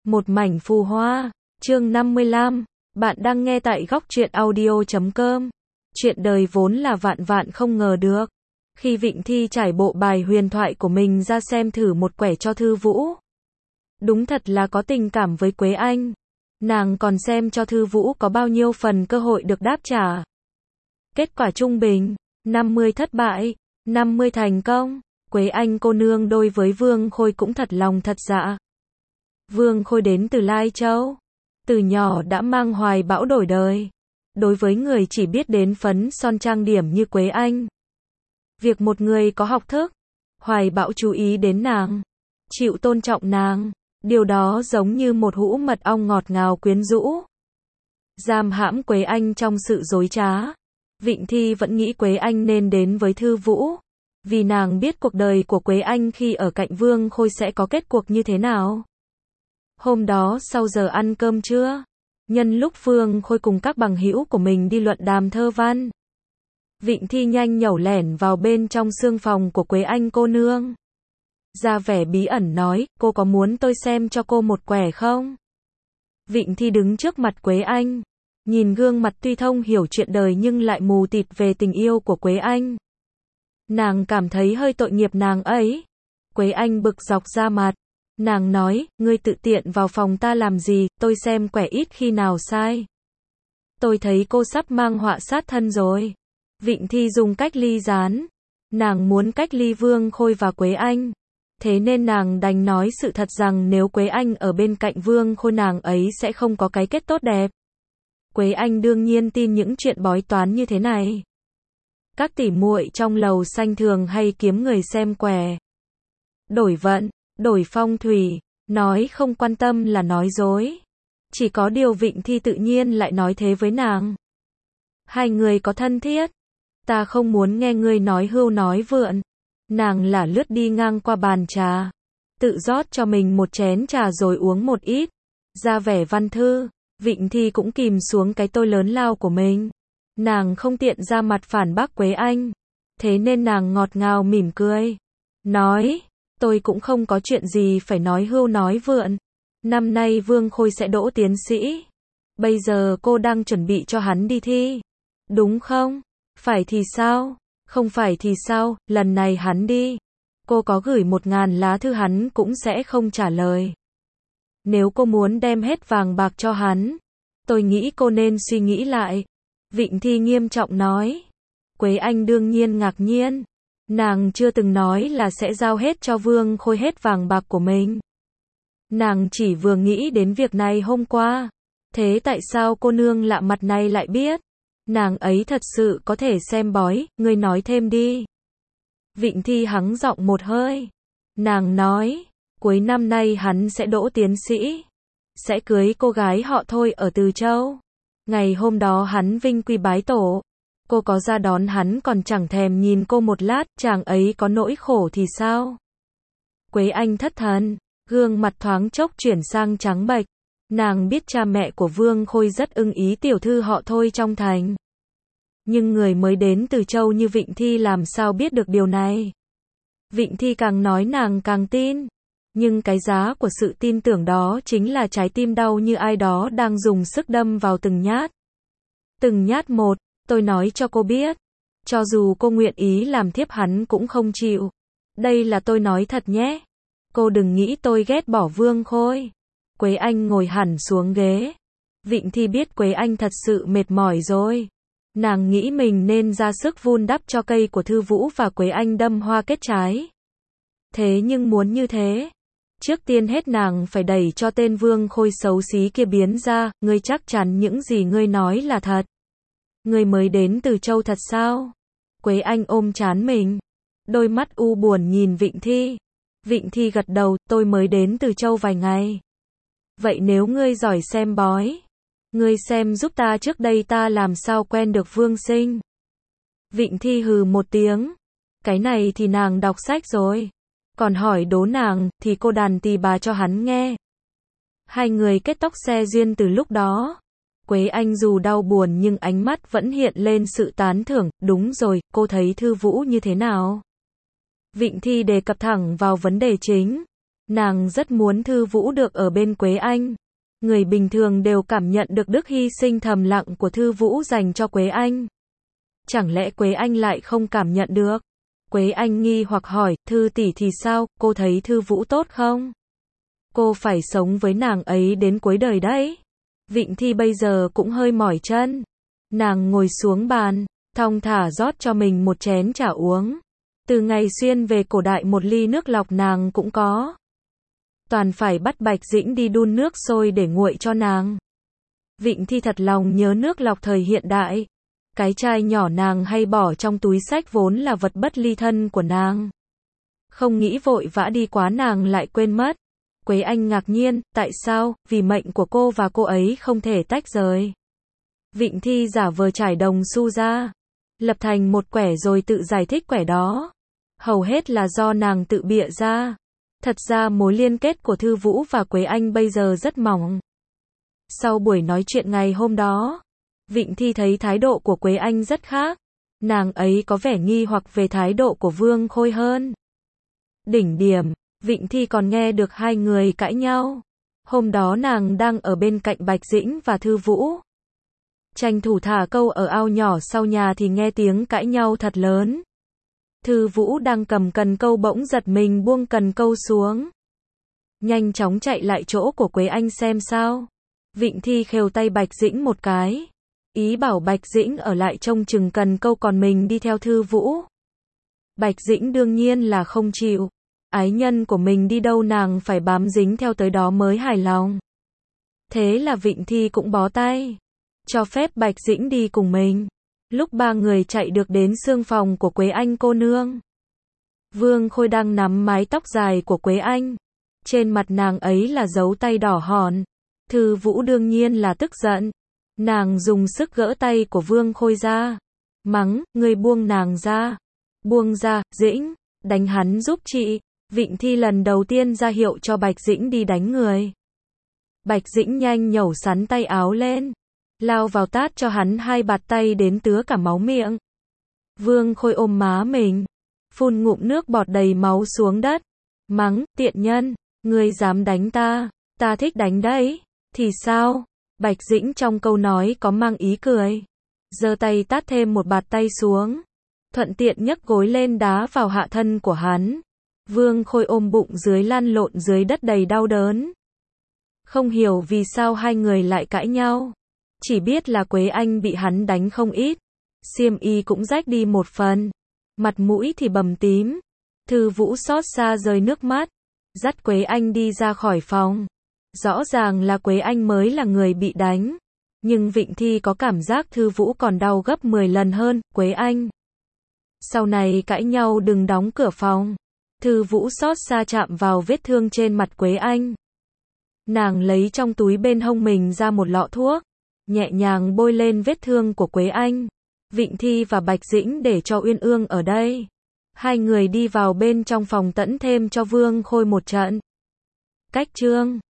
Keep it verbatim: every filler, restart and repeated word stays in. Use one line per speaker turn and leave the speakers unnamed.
Một mảnh phù hoa, chương năm mươi lăm, bạn đang nghe tại góc truyện audio chấm com. Chuyện đời vốn là vạn vạn không ngờ được. Khi Vịnh Thi trải bộ bài huyền thoại của mình ra xem thử một quẻ cho Thư Vũ. Đúng thật là có tình cảm với Quế Anh. Nàng còn xem cho Thư Vũ có bao nhiêu phần cơ hội được đáp trả. Kết quả trung bình, năm mươi thất bại, năm mươi thành công. Quế Anh cô nương đôi với Vương Khôi cũng thật lòng thật dạ. Vương Khôi đến từ Lai Châu. Từ nhỏ đã mang hoài bão đổi đời. Đối với người chỉ biết đến phấn son trang điểm như Quế Anh. Việc một người có học thức, hoài bão chú ý đến nàng, chịu tôn trọng nàng, điều đó giống như một hũ mật ong ngọt ngào quyến rũ. Giam hãm Quế Anh trong sự dối trá. Vịnh Thi vẫn nghĩ Quế Anh nên đến với Thư Vũ. Vì nàng biết cuộc đời của Quế Anh khi ở cạnh Vương Khôi sẽ có kết cuộc như thế nào. Hôm đó sau giờ ăn cơm trưa, nhân lúc Vương Khôi cùng các bằng hữu của mình đi luận đàm thơ văn, Vịnh Thi nhanh nhẩu lẻn vào bên trong sương phòng của Quế Anh cô nương. Ra vẻ bí ẩn nói, cô có muốn tôi xem cho cô một quẻ không? Vịnh Thi đứng trước mặt Quế Anh, nhìn gương mặt tuy thông hiểu chuyện đời nhưng lại mù tịt về tình yêu của Quế Anh. Nàng cảm thấy hơi tội nghiệp nàng ấy. Quế Anh bực dọc ra mặt. Nàng nói, ngươi tự tiện vào phòng ta làm gì, tôi xem quẻ ít khi nào sai. Tôi thấy cô sắp mang họa sát thân rồi. Vịnh Thi dùng cách ly gián. Nàng muốn cách ly Vương Khôi và Quế Anh. Thế nên nàng đành nói sự thật rằng nếu Quế Anh ở bên cạnh Vương Khôi nàng ấy sẽ không có cái kết tốt đẹp. Quế Anh đương nhiên tin những chuyện bói toán như thế này. Các tỷ muội trong lầu xanh thường hay kiếm người xem quẻ. Đổi vận, đổi phong thủy, nói không quan tâm là nói dối. Chỉ có điều Vịnh Thi tự nhiên lại nói thế với nàng. Hai người có thân thiết. Ta không muốn nghe ngươi nói hưu nói vượn. Nàng lả lướt đi ngang qua bàn trà. Tự rót cho mình một chén trà rồi uống một ít. Ra vẻ văn thư, Vịnh Thi cũng kìm xuống cái tôi lớn lao của mình. Nàng không tiện ra mặt phản bác Quế Anh. Thế nên nàng ngọt ngào mỉm cười. Nói, tôi cũng không có chuyện gì phải nói hưu nói vượn. Năm nay Vương Khôi sẽ đỗ tiến sĩ. Bây giờ cô đang chuẩn bị cho hắn đi thi. Đúng không? Phải thì sao? Không phải thì sao? Lần này hắn đi. Cô có gửi một ngàn lá thư hắn cũng sẽ không trả lời. Nếu cô muốn đem hết vàng bạc cho hắn, tôi nghĩ cô nên suy nghĩ lại. Vịnh Thi nghiêm trọng nói. Quế Anh đương nhiên ngạc nhiên. Nàng chưa từng nói là sẽ giao hết cho Vương Khôi hết vàng bạc của mình. Nàng chỉ vừa nghĩ đến việc này hôm qua. Thế tại sao cô nương lạ mặt này lại biết? Nàng ấy thật sự có thể xem bói, ngươi nói thêm đi. Vịnh Thi hắng giọng một hơi. Nàng nói, cuối năm nay hắn sẽ đỗ tiến sĩ. Sẽ cưới cô gái họ Thôi ở Từ Châu. Ngày hôm đó hắn vinh quy bái tổ. Cô có ra đón hắn còn chẳng thèm nhìn cô một lát, chàng ấy có nỗi khổ thì sao? Quế Anh thất thần, gương mặt thoáng chốc chuyển sang trắng bệch. Nàng biết cha mẹ của Vương Khôi rất ưng ý tiểu thư họ Thôi trong thành. Nhưng người mới đến Từ Châu như Vịnh Thi làm sao biết được điều này? Vịnh Thi càng nói nàng càng tin. Nhưng cái giá của sự tin tưởng đó chính là trái tim đau như ai đó đang dùng sức đâm vào từng nhát. Từng nhát một, tôi nói cho cô biết. Cho dù cô nguyện ý làm thiếp hắn cũng không chịu. Đây là tôi nói thật nhé. Cô đừng nghĩ tôi ghét bỏ Vương Khôi. Quế Anh ngồi hẳn xuống ghế. Vịnh Thi biết Quế Anh thật sự mệt mỏi rồi. Nàng nghĩ mình nên ra sức vun đắp cho cây của Thư Vũ và Quế Anh đâm hoa kết trái. Thế nhưng muốn như thế, trước tiên hết nàng phải đẩy cho tên Vương Khôi xấu xí kia biến ra. Ngươi chắc chắn những gì ngươi nói là thật? Ngươi mới đến Từ Châu thật sao? Quế Anh ôm trán mình, đôi mắt u buồn nhìn Vịnh Thi. Vịnh Thi gật đầu, tôi mới đến Từ Châu vài ngày. Vậy nếu ngươi giỏi xem bói, ngươi xem giúp ta trước đây ta làm sao quen được Vương Sinh. Vịnh Thi hừ một tiếng. Cái này thì nàng đọc sách rồi. Còn hỏi đố nàng, thì cô đàn tỳ bà cho hắn nghe. Hai người kết tóc xe duyên từ lúc đó. Quế Anh dù đau buồn nhưng ánh mắt vẫn hiện lên sự tán thưởng. Đúng rồi, cô thấy Thư Vũ như thế nào? Vịnh Thi đề cập thẳng vào vấn đề chính. Nàng rất muốn Thư Vũ được ở bên Quế Anh. Người bình thường đều cảm nhận được đức hy sinh thầm lặng của Thư Vũ dành cho Quế Anh. Chẳng lẽ Quế Anh lại không cảm nhận được? Quế Anh nghi hoặc hỏi, Thư tỷ thì sao, cô thấy Thư Vũ tốt không? Cô phải sống với nàng ấy đến cuối đời đấy. Vịnh Thi bây giờ cũng hơi mỏi chân. Nàng ngồi xuống bàn, thong thả rót cho mình một chén trà uống. Từ ngày xuyên về cổ đại một ly nước lọc nàng cũng có. Toàn phải bắt Bạch Dĩnh đi đun nước sôi để nguội cho nàng. Vịnh Thi thật lòng nhớ nước lọc thời hiện đại. Cái chai nhỏ nàng hay bỏ trong túi xách vốn là vật bất ly thân của nàng. Không nghĩ vội vã đi quá nàng lại quên mất. Quế Anh ngạc nhiên, tại sao, vì mệnh của cô và cô ấy không thể tách rời. Vịnh Thi giả vờ trải đồng xu ra, lập thành một quẻ rồi tự giải thích quẻ đó. Hầu hết là do nàng tự bịa ra. Thật ra mối liên kết của Thư Vũ và Quế Anh bây giờ rất mỏng. Sau buổi nói chuyện ngày hôm đó, Vịnh Thi thấy thái độ của Quế Anh rất khác. Nàng ấy có vẻ nghi hoặc về thái độ của Vương Khôi hơn. Đỉnh điểm, Vịnh Thi còn nghe được hai người cãi nhau. Hôm đó nàng đang ở bên cạnh Bạch Dĩnh và Thư Vũ. Tranh thủ thả câu ở ao nhỏ sau nhà thì nghe tiếng cãi nhau thật lớn. Thư Vũ đang cầm cần câu bỗng giật mình buông cần câu xuống. Nhanh chóng chạy lại chỗ của Quế Anh xem sao. Vịnh Thi khều tay Bạch Dĩnh một cái. Ý bảo Bạch Dĩnh ở lại trông chừng cần câu còn mình đi theo Thư Vũ. Bạch Dĩnh đương nhiên là không chịu. Ái nhân của mình đi đâu nàng phải bám dính theo tới đó mới hài lòng. Thế là Vịnh Thi cũng bó tay. Cho phép Bạch Dĩnh đi cùng mình. Lúc ba người chạy được đến xương phòng của Quế Anh cô nương. Vương Khôi đang nắm mái tóc dài của Quế Anh. Trên mặt nàng ấy là dấu tay đỏ hòn. Thư Vũ đương nhiên là tức giận. Nàng dùng sức gỡ tay của Vương Khôi ra. Mắng, ngươi buông nàng ra. Buông ra, Dĩnh, đánh hắn giúp chị. Vịnh Thi lần đầu tiên ra hiệu cho Bạch Dĩnh đi đánh người. Bạch Dĩnh nhanh nhẩu sắn tay áo lên. Lao vào tát cho hắn hai bạt tay đến tứa cả máu miệng. Vương Khôi ôm má mình. Phun ngụm nước bọt đầy máu xuống đất. Mắng, tiện nhân, ngươi dám đánh ta, ta thích đánh đấy. Thì sao? Bạch Dĩnh trong câu nói có mang ý cười. Giơ tay tát thêm một bạt tay xuống. Thuận tiện nhấc gối lên đá vào hạ thân của hắn. Vương Khôi ôm bụng dưới lăn lộn dưới đất đầy đau đớn. Không hiểu vì sao hai người lại cãi nhau. Chỉ biết là Quế Anh bị hắn đánh không ít. Xiêm y cũng rách đi một phần. Mặt mũi thì bầm tím. Thư Vũ xót xa rơi nước mắt. Dắt Quế Anh đi ra khỏi phòng. Rõ ràng là Quế Anh mới là người bị đánh. Nhưng Vịnh Thi có cảm giác Thư Vũ còn đau gấp mười lần hơn Quế Anh. Sau này cãi nhau đừng đóng cửa phòng. Thư Vũ xót xa chạm vào vết thương trên mặt Quế Anh. Nàng lấy trong túi bên hông mình ra một lọ thuốc. Nhẹ nhàng bôi lên vết thương của Quế Anh. Vịnh Thi và Bạch Dĩnh để cho Uyên Ương ở đây. Hai người đi vào bên trong phòng tẫn thêm cho Vương Khôi một trận. Cách chương